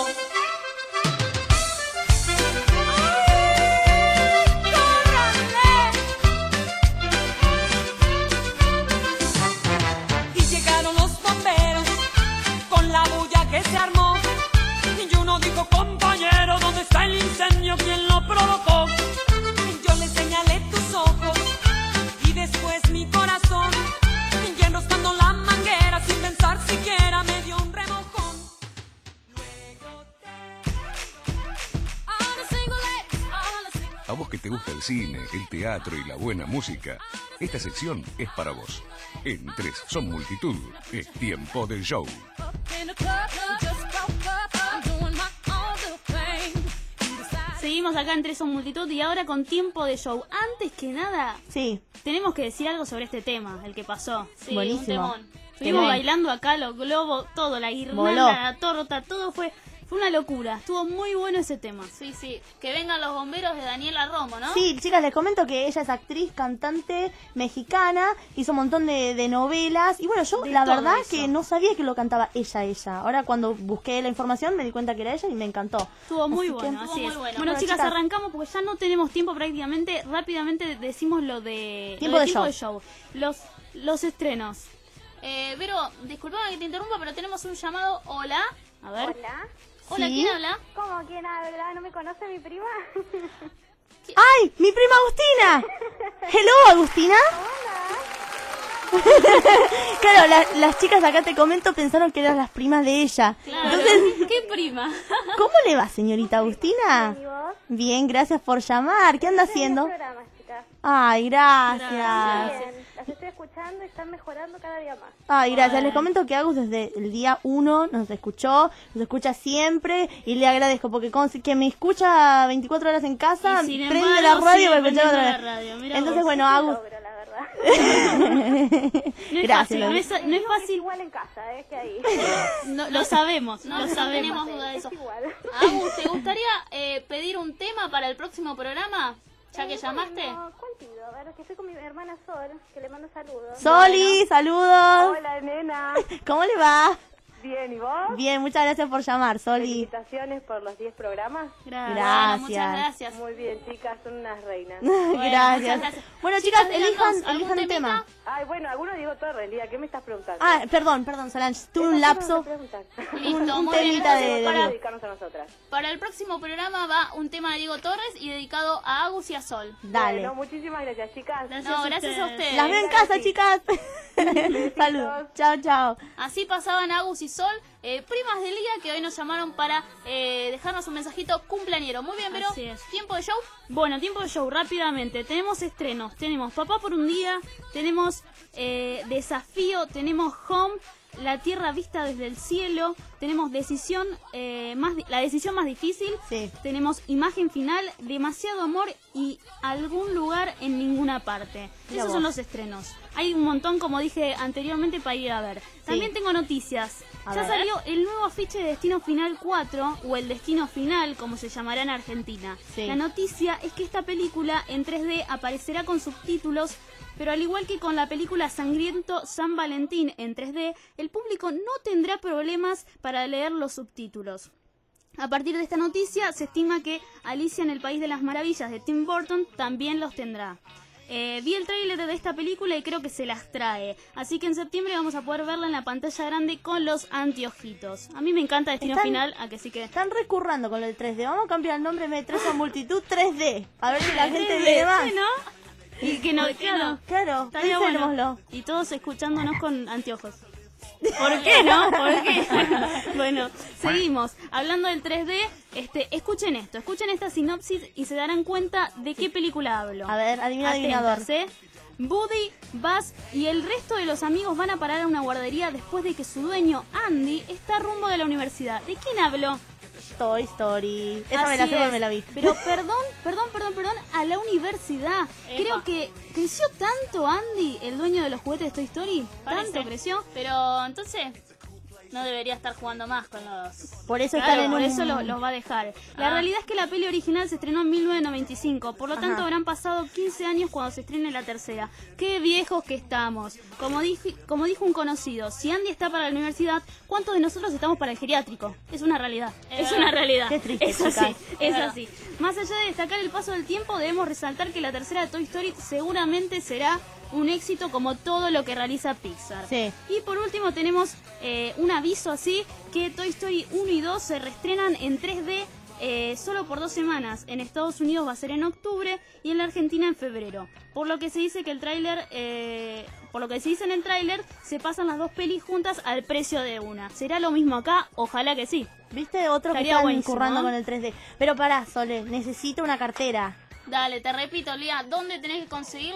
Y llegaron los bomberos con la bulla que se armó. Y uno dijo, compañero, ¿dónde está el incendio? ¿Quién lo provocó? Yo le señalé tus ojos y después mi corazón. Y enroscando la manguera sin pensar siquiera me dio un remojón. Luego te... On a single leg, on a single- A vos que te gusta el cine, el teatro y la buena música, esta sección es para vos. En Tres son multitud, es tiempo del show. In the club, just broke up. I'm doing my own Seguimos acá en Tres Son Multitud y ahora con tiempo de show. Antes que nada, sí, tenemos que decir algo sobre este tema, el que pasó. Sí, buenísimo. un temón. Estuvimos Temón. bailando acá los globos, todo, la guirnalda, Voló. la torta, todo fue, fue una locura. Estuvo muy bueno ese tema. Sí, sí. Que vengan los bomberos de Daniela Romo, ¿no? Sí, chicas, les comento que ella es actriz, cantante mexicana, hizo un montón de, de novelas. Y bueno, yo De la todo verdad eso. que no sabía que lo cantaba ella, ella. Ahora cuando busqué la información me di cuenta que era ella y me encantó. Estuvo muy Así que- bueno, Estuvo así muy es. bueno. Bueno, Bueno, chicas, chicas. arrancamos porque ya no tenemos tiempo prácticamente. Rápidamente decimos lo de Tiempo lo de tiempo show. Los, los estrenos. Eh, Vero, disculpame que te interrumpa, pero tenemos un llamado. Hola. A ver. Hola. Hola, Sí. ¿quién habla? ¿Cómo? ¿Quién habla? ¿No me conoce mi prima? ¡Ay! ¡Mi prima Agustina! ¡Hello, Agustina! Claro, la- las chicas acá te comento pensaron que eran las primas de ella. Claro. Entonces, ¿Qué prima? ¿cómo le va, señorita Agustina? ¿Y vos? Bien, gracias por llamar. ¿Qué anda haciendo? Programas, chicas. Ay, gracias. Bien. Las estoy escuchando y están mejorando cada día más. Ay, gracias. Les comento que Agus desde el día uno nos escuchó, nos escucha siempre y le agradezco porque como si- que me escucha veinticuatro horas en casa, Y sin prende embargo, la radio sigue para escuchar prendiendo otra la vez. radio, mirá Entonces, vos. bueno, Agus... Logro, la verdad. No es Gracias, fácil, no es, no es Digo que es fácil. igual en casa, ¿eh? Que ahí. No, lo sabemos, No, lo no sabemos. tenemos duda de eso. Es igual. Agus, ¿te gustaría eh, pedir un tema para el próximo programa? Ya que Eh, llamaste. bueno, ¿cuál pido? A ver, que estoy con mi hermana Sol, que le mando saludos. Soli, saludos. Hola, nena. ¿Cómo le va? Bien, ¿y vos? Bien, muchas gracias por llamar, Soli. Felicitaciones por los diez programas. Gracias. Gracias. Muchas gracias. Muy bien, chicas, son unas reinas. Gracias. muchas gracias. Bueno, Chicas, chicas, elijan, díganos, ¿algún elijan un temita? tema. Ay, bueno, alguno Diego Torres, Lía, ¿qué me estás preguntando? Ah, perdón, perdón, Solange, tuve un lapso. Listo, un muy bien. temita de- Entonces, de para, Diego. Dedicarnos a nosotras. para el próximo programa va un tema de Diego Torres y dedicado a Agus y a Sol. Dale. Bueno, muchísimas gracias, chicas. No, gracias a ustedes. Las veo en casa, chicas. Saludos. Chao, chao. Así pasaban Agus y Sol, eh, primas de Lía, que hoy nos llamaron para eh, dejarnos un mensajito cumpleañero. Muy bien, pero Así es. tiempo de show. Bueno, tiempo de show, rápidamente. Tenemos estrenos, tenemos Papá por un día, tenemos eh, Desafío, tenemos Home, La Tierra Vista desde el Cielo, tenemos Decisión, eh, más di- La Decisión Más Difícil, Sí. tenemos Imagen Final, Demasiado Amor y Algún Lugar en Ninguna Parte. Mira Esos vos. son los estrenos. Hay un montón, como dije anteriormente, para ir a ver. También tengo noticias. A Ya ver. salió el nuevo afiche de Destino Final cuatro, o el Destino Final, como se llamará en Argentina. Sí. La noticia es que esta película en tres D aparecerá con subtítulos, pero al igual que con la película Sangriento San Valentín en tres D, el público no tendrá problemas para leer los subtítulos. A partir de esta noticia, se estima que Alicia en el País de las Maravillas de Tim Burton también los tendrá. Eh, vi el tráiler de esta película y creo que se las trae. Así que en septiembre vamos a poder verla en la pantalla grande con los anteojitos. A mí me encanta Destino Están- Final, a que sí que... Están recurrando con lo del tres D. Vamos a cambiar el nombre en vez de tres a multitud tres D. A ver si la gente tres D, ve más. sí, ¿no? Y que no, claro. Claro, Estaría pensémoslo. bueno. Y todos escuchándonos con anteojos. ¿Por qué no? ¿Por qué? Bueno, seguimos. Hablando del tres D, este, escuchen esto, escuchen esta sinopsis y se darán cuenta de qué película hablo. A ver, adivina, adivinador. Atentas, ¿eh? Buddy, Buzz y el resto de los amigos van a parar a una guardería después de que su dueño, Andy, está rumbo de la universidad. ¿De quién hablo? Toy Story. Esa me la Así sé porque es. me la vi. Pero perdón, perdón, perdón, perdón, a la universidad. Epa. Creo que creció tanto Andy, el dueño de los juguetes de Toy Story. Parece. Tanto creció. Pero entonces no debería estar jugando más con los... Por eso Claro, están en por un... eso lo- los va a dejar. La Ah. realidad es que la peli original se estrenó en mil novecientos noventa y cinco, por lo Ajá. tanto habrán pasado quince años cuando se estrene la tercera. ¡Qué viejos que estamos! Como, dije, como dijo un conocido, si Andy está para la universidad, ¿cuántos de nosotros estamos para el geriátrico? Es una realidad, Es es verdad. una realidad. Qué triste, es así, chicas. es Es verdad. así. Más allá de destacar el paso del tiempo, debemos resaltar que la tercera de Toy Story seguramente será un éxito como todo lo que realiza Pixar. Sí. Y por último tenemos eh, un aviso así, que Toy Story uno y dos se reestrenan en tres D eh, solo por dos semanas. En Estados Unidos va a ser en octubre y en la Argentina en febrero. Por lo que se dice que el tráiler, eh, por lo que se dice en el tráiler, se pasan las dos pelis juntas al precio de una. ¿Será lo mismo acá? Ojalá que sí. ¿Viste? Otro que Estaría están buenísimo, currando ¿eh? con el tres D. Pero pará, Sole, necesito una cartera. Dale, te repito, Lía, ¿dónde tenés que conseguirla?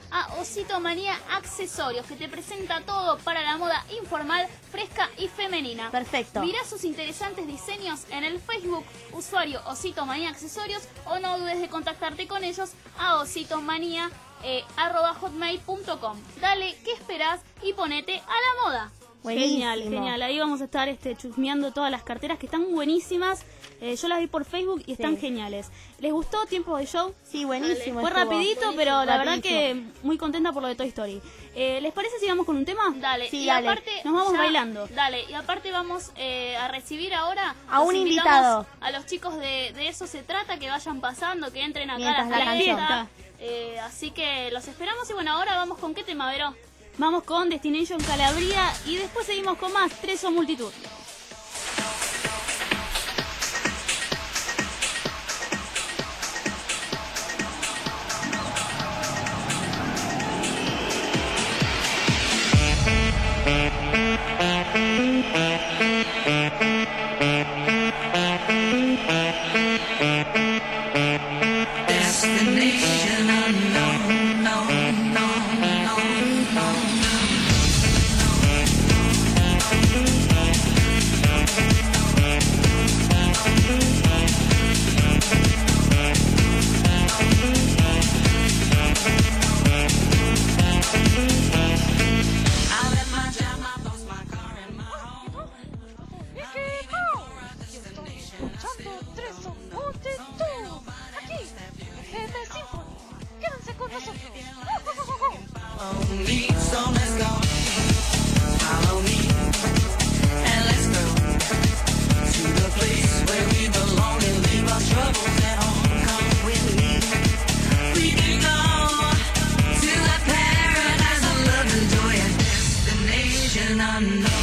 a Osito Manía Accesorios, que te presenta todo para la moda informal, fresca y femenina. Perfecto. Mirá sus interesantes diseños en el Facebook, usuario Osito Manía Accesorios, o no dudes de contactarte con ellos a ositomanía eh, arroba hotmail punto com. Dale, ¿qué esperás? Y ponete a la moda. Buenísimo. Genial, genial. Ahí vamos a estar este, chusmeando todas las carteras que están buenísimas. Eh, yo las vi por Facebook y están Sí. geniales. ¿Les gustó Tiempo de Show? Sí, buenísimo. Fue estuvo. rapidito, Buenísimo. pero la verdad Rapidísimo. que muy contenta por lo de Toy Story. Eh, ¿Les parece si vamos con un tema? Dale, Sí, y dale. aparte Nos vamos ya- bailando. Dale, y aparte vamos eh, a recibir ahora A los un invitamos invitado. A los chicos de, de Eso Se Trata, que vayan pasando, que entren acá Mientras a la la canción. fiesta. Eh, así que los esperamos y bueno, ahora vamos con qué tema, Vero. Vamos con Destination Calabria y después seguimos con más Tres o Multitud. Destination unknown, no, no, no, no, I left my job, I lost my car and my home. Escuchando Tres o Multitud. Aquí, F M Symphony. Quédense con nosotros. Follow me, so let's go. Follow me, and let's go to the place where we belong and leave our troubles at home. Come with me, we can go to a paradise of love and joy, a destination unknown.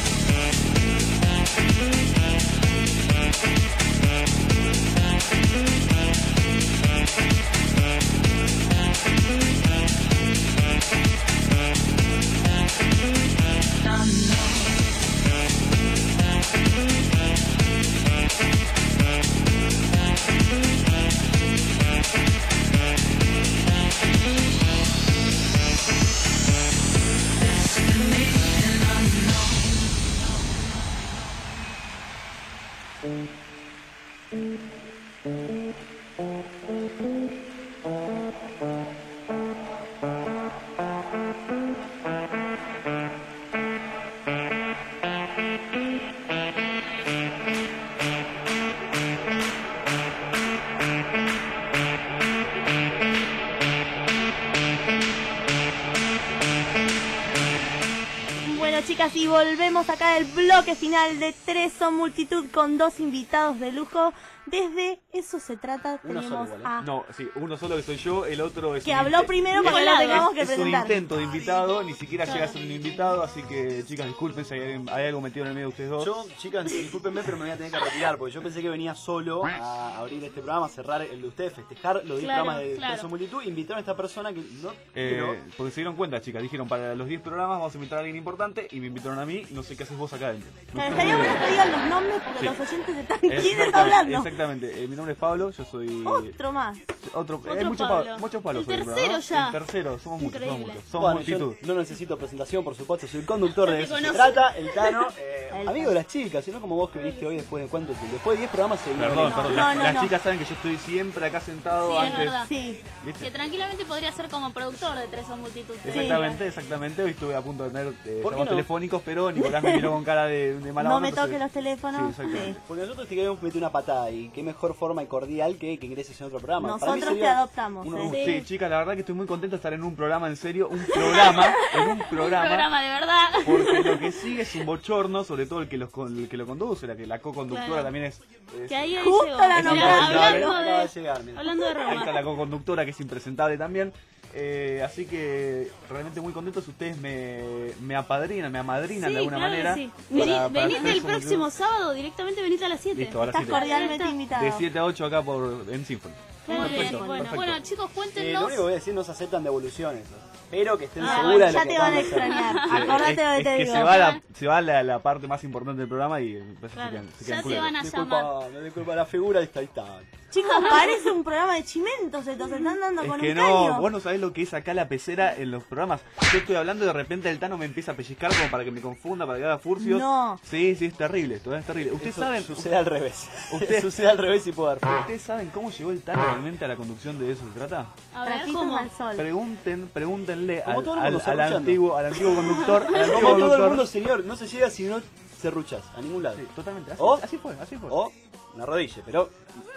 Bueno, chicas, y volvemos acá al bloque final de Tres o Multitud con dos invitados de lujo. Desde Eso Se Trata Uno solo tenemos igual, ¿eh? a... No, sí, uno solo que soy yo, el otro es Que un habló inte- primero para que lo tengamos que es, es un presentar. intento de invitado, ni siquiera llega a ser un invitado, así que chicas, disculpen si hay, hay algo metido en el medio de ustedes dos. Yo, chicas, discúlpenme, pero me voy a tener que retirar, porque yo pensé que venía solo a abrir este programa, a cerrar el de ustedes, festejar los diez Claro, programas de claro. Tres o Multitud. Invitaron a esta persona que no... Eh, pero- porque se dieron cuenta, chicas, dijeron para los diez programas vamos a invitar a alguien importante y me invitaron a mí, no sé qué haces vos acá adentro. No Claro, sé estaría muy bueno bien. que digan los nombres porque Sí. los oyentes están... ¿Quién Exactamente, está hablando? Exactamente, Eh, mi nombre es Pablo, yo soy... Otro más. Otro, Otro hay muchos Pablo. Pablo. muchos Pablos El hoy en tercero programa. ya. El tercero, somos muchos, somos Increíble. muchos, somos Bueno, multitud. yo no necesito presentación, por supuesto, soy el conductor de te Eso Se conoce. Trata, el Tano, eh, El amigo de las chicas, sino como vos que viniste hoy después de cuánto tiempo. Después de diez programas se Perdón, perdón, No, las, no, las no. chicas saben que yo estoy siempre acá sentado Sí, es antes. verdad. Sí. ¿Viste? Que tranquilamente podría ser como productor de Tres o Multitud. Exactamente, exactamente. Hoy estuve a punto de tener eh, ¿Por qué llamados no? telefónicos, pero Nicolás me miró con cara de, de mala No onda, me entonces- toques los teléfonos. Sí, exactamente. Porque nosotros te queremos meter una patada y qué mejor forma y cordial que que ingreses en otro programa. Para mí Nosotros te sería adoptamos. uno- ¿eh? Sí, chicas, la verdad que estoy muy contento de estar en un programa en serio, un programa, en un programa. Un programa de verdad. Porque lo que sigue es un bochorno, sobre todo el que, los, con- el que lo conduce, la que la co-conductora Claro. también es... es- Que ahí, ahí Justo llegó. la es nombré. Mira, impresentable. hablando Acaba de de, llegar, mira. hablando de Ahí está Roma. la co-conductora que es impresentable también. Eh, así que realmente muy contentos, ustedes me, me apadrinan, me amadrinan Sí, de alguna claro manera. que sí. para- Vení- para venite hacer el eso, próximo sábado, directamente venite a las siete. Listo, a las Estás siete. cordialmente Ahí está. invitado. De siete a ocho acá por, en Symphony. Muy bien, Perfecto, bueno, perfecto. bueno, chicos, Eh, cuéntenos. lo único que voy a decir, no se aceptan devoluciones. Pero que estén Ah, seguras bueno, de lo ya que te van a acaban de hacer. extrañar. Sí, Acordate es, lo que es te que digo. se va, la, se va la, la parte más importante del programa y después Claro, se quedan, se ya quedan te culeros. van a Disculpa, llamar. no disculpa la figura, ahí está. Chicos, parece un programa de chimentos, se nos están dando Es con que un no, caño. vos no sabés lo que es acá la pecera en los programas. Yo estoy hablando y de repente el Tano me empieza a pellizcar como para que me confunda, para que haga furcios. No. Sí, sí, es terrible esto, es terrible. Ustedes Eso saben, sucede al revés. Ustedes- Sucede al revés y puedo dar fe. ¿Ustedes saben cómo llegó el Tano realmente a la conducción de eso se trata? A ver, Trapitos ¿cómo? al sol. Pregunten, pregúntenle Como al, todo el al, mundo, al serruchando. antiguo, al antiguo conductor, al antiguo Como todo el conductor. mundo, señor, no se llega si no serruchas a ningún lado. Sí, totalmente. Así, O, así fue, así fue. o una rodilla, pero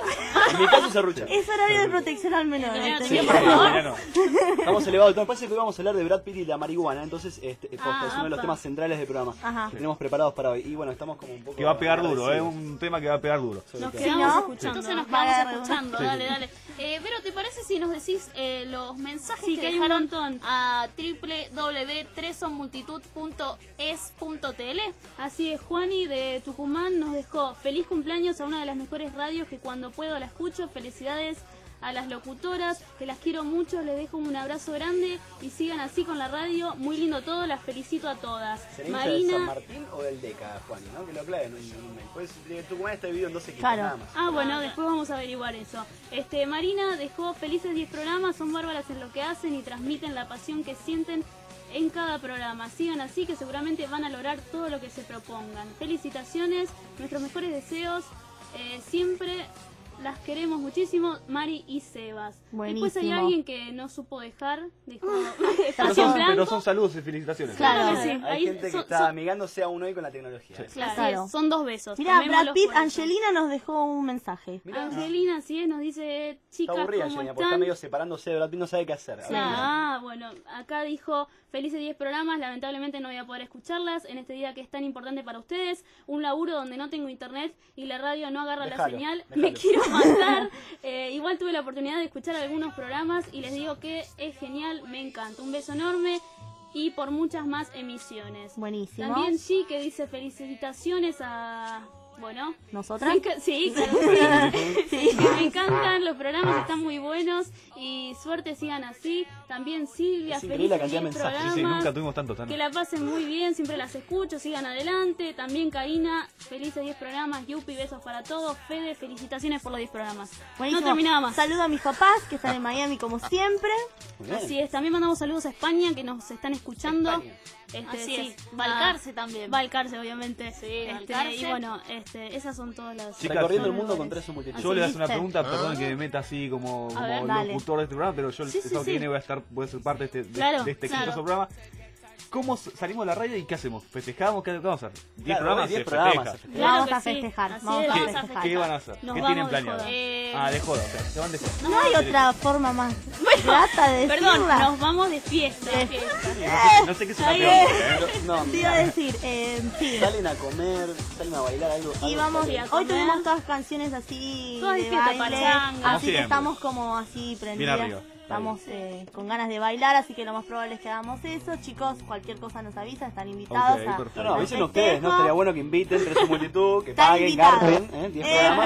en mi caso serrucha. Es horario de protección al menor. Mira, ¿entendés? por favor. Mira, no. Estamos elevados. Me parece que hoy vamos a hablar de Brad Pitt y la marihuana. Entonces, este, posta, Ah, es uno de los apa. temas centrales del programa. Ajá. Que tenemos preparados para hoy. Y bueno, estamos como un poco. Que va a pegar duro, es agradecidos. un tema que va a pegar duro. Sobre Nos todo. quedamos ¿no? escuchando. Entonces nos Vale, quedamos vale, escuchando, sí, dale, sí. dale. Eh, Vero, ¿te parece si nos decís eh, los mensajes Sí, que que hay un dejaron montón. A w w w punto tres son multitud punto es punto t l? Así es, Juani de Tucumán nos dejó feliz cumpleaños a una de las mejores radios que cuando puedo la escucho. Felicidades a las locutoras, que las quiero mucho, les dejo un abrazo grande y sigan así con la radio. Muy lindo todo, las felicito a todas. ¿Será hincha de San Marina. Martín o del Deca, Juan? ¿No? Que lo aclaren en un mail. Pues de Tucumán está dividido en dos equipos, Claro. nada más. Ah, bueno, después vamos a averiguar eso. Este, Marina dejó felices diez programas, son bárbaras en lo que hacen y transmiten la pasión que sienten en cada programa. Sigan así que seguramente van a lograr todo lo que se propongan. Felicitaciones, nuestros mejores deseos, eh, siempre las queremos muchísimo, Mari y Sebas. Buenísimo. Después hay alguien que no supo dejar, dejó Pero espacio en son, blanco. pero son saludos y felicitaciones. Claro. que sí. Hay Ahí gente que son- está son- amigándose aún hoy con la tecnología. Sí. Así Claro. es, son dos besos. Mirá, tomémoslos Brad Pitt, juntos. Angelina nos dejó un mensaje. Mirá, Angelina, así es, nos dice, está chicas, aburrida, ¿cómo Jenny, porque está están? medio separándose de Brad Pitt, no sabe qué hacer. A ver, Ah, bueno, acá dijo, felices diez programas, lamentablemente no voy a poder escucharlas en este día que es tan importante para ustedes, un laburo donde no tengo internet y la radio no agarra la Déjalo, señal, déjalo. me quiero matar. Eh, igual tuve la oportunidad de escuchar algunos programas y les digo que es genial, me encanta. Un beso enorme y por muchas más emisiones. Buenísimo. También sí que dice felicitaciones a... Bueno, ¿Nosotras? sí, que- sí, claro, sí. Sí, que me encantan, los programas están muy buenos y suerte sigan así. También Silvia, Es increíble la felices cantidad de diez mensajes. Sí, sí, programas. nunca tuvimos tanto, Tano. Que la pasen muy bien, siempre las escucho, sigan adelante. También Karina, felices diez programas. Yupi, besos para todos. Fede, felicitaciones por los diez programas. Buenísimo. No terminaba más. Saludo a mis papás que están en Miami como siempre. Muy bien. Así es, también mandamos saludos a España que nos están escuchando. España. Este, Así sí, es. Balcarce también. Balcarce, obviamente. Sí, Este, Balcarce. y bueno, este, esas son todas las... Chicas, Recorriendo el yo- mundo con tres multitudes. Yo le voy a hacer una ¿viste? pregunta, perdón que me meta así como, como ver, dale. locutor de este programa, pero yo Sí, el sí, sábado que sí. viene voy a estar, voy a ser parte de este, de, Claro, de este claro. exitoso programa. ¿Cómo s- salimos de la radio y qué hacemos? ¿Festejamos? ¿Qué, qué vamos a hacer? diez Claro, programas, diez se programas, festeja. se festeja. Claro Vamos que a sí, festejar, así vamos es, a vamos ¿Qué, a festejar. ¿Qué van a hacer? Nos ¿Qué vamos tienen de planeado? joda. Eh, Ah, de joda, o sea, se van de joda. No hay otra forma más grata de Perdón, decirla. nos vamos de fiesta. De- Sí, no, sé, no sé qué se está Ahí peor. es. ¿eh? Pero, no, Te iba a decir, eh, sí. salen a comer, salen a bailar algo. Y algo vamos, sale. a hoy comer. tuvimos todas canciones así Todas de de fiesta, baile, pachanga. Como así que siempre. estamos como así prendidas. arriba. Estamos eh, con ganas de bailar, así que lo más probable es que hagamos eso. Chicos, cualquier cosa nos avisa, están invitados Ok, a... perfecto. No, no, al avisen ustedes, ¿no? festejo. Estaría bueno que inviten entre su multitud, que Están paguen, invitados. garpen, ¿eh? diez programas.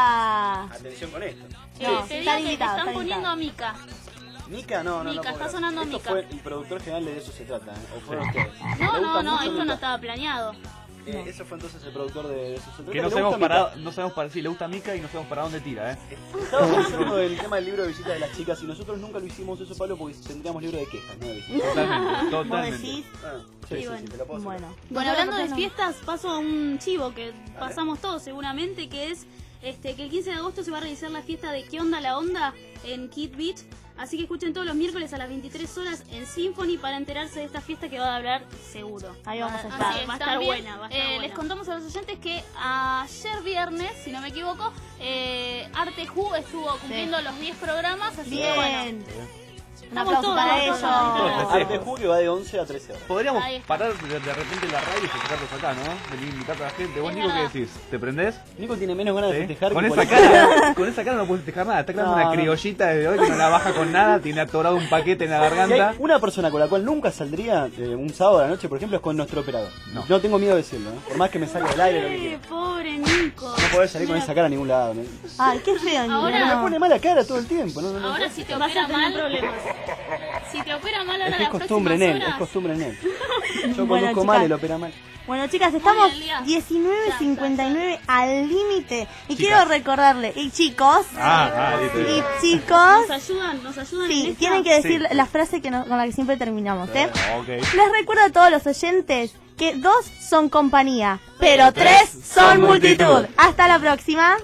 ¡Epa! Atención con esto. eh, No, te están digo que te invitados, están están poniendo a invitados. Mica. Mica, no, no, Mica, no. puedo está creer. sonando Esto Mica. fue el productor general de eso se trata, ¿eh? ¿O fueron ustedes? No, Le no, gusta no, mucho esto Mica. no estaba planeado. Eh, Eso fue entonces el productor de eso se trata. Que no Le sabemos gusta para, Mica. no sabemos para si le gusta a Mica y no sabemos para dónde tira, ¿eh? Estaba pensando del tema del libro de visitas de las chicas y nosotros nunca lo hicimos eso, Pablo, porque tendríamos libro de quejas, no de visitas. Totalmente, ¿Vos totalmente. decís? Ah, sí, Sí, sí, bueno. sí, te lo puedo hacer. Bueno. Bueno, hablando de ¿por qué no? fiestas, paso a un chivo que pasamos todos seguramente, que es este que el quince de agosto se va a realizar la fiesta de ¿Qué onda la onda? En Kid Beach. Así que escuchen todos los miércoles a las veintitrés horas en Symphony para enterarse de esta fiesta que va a hablar seguro. Ahí vamos a Así estar. es, va a estar También, buena, va a estar eh, buena. Les contamos a los oyentes que ayer viernes, si no me equivoco, eh, Arte Who estuvo cumpliendo los diez programas, así que bueno. Bien. Un Estamos aplauso todos, para todos, ellos. todos. Arte Ju que va de once a trece horas. Podríamos Ahí está. parar de, de repente la radio y festejarlos acá, ¿no? Venir a invitar a la gente. ¿Vos, Es Nico, qué verdad. decís? ¿Te prendés? Nico tiene menos ganas de ¿Sí? festejar Con que esa cualquier- cara, con esa cara no puedes festejar nada. Está creando No, una no. criollita desde hoy que no la baja con nada, tiene atorado un paquete en la Si hay garganta. una persona con la cual nunca saldría eh, un sábado a la noche, por ejemplo, es con nuestro operador. No. No tengo miedo de decirlo, ¿eh? Por más que me salga del aire lo que Ay, quiera. pobre niño. cinco. No podés salir con esa cara a ningún lado. ¿no? Ay, qué feo. Ahora- Me pone mala cara todo el tiempo. No, no, no. Ahora si te Vas a opera tener mal, problemas. si te opera mal ahora Es que es las costumbre en próximas él, es horas, costumbre en él. Yo Bueno, conduzco mal, chicas. él opera mal. Bueno, chicas, estamos al día. diecinueve cincuenta y nueve al límite. Y Chicas. quiero recordarle, y chicos, Ah, ah, listo. y chicos, nos ayudan, nos ayudan en sí, esta. tienen que decir Sí. la frase que nos- con la que siempre terminamos, ¿eh? Ok. Les recuerdo a todos los oyentes que dos son compañía, pero tres son multitud. Hasta la próxima.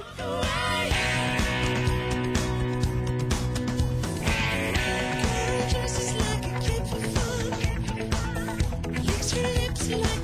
Dresses like a kid for fun. Licks her lips like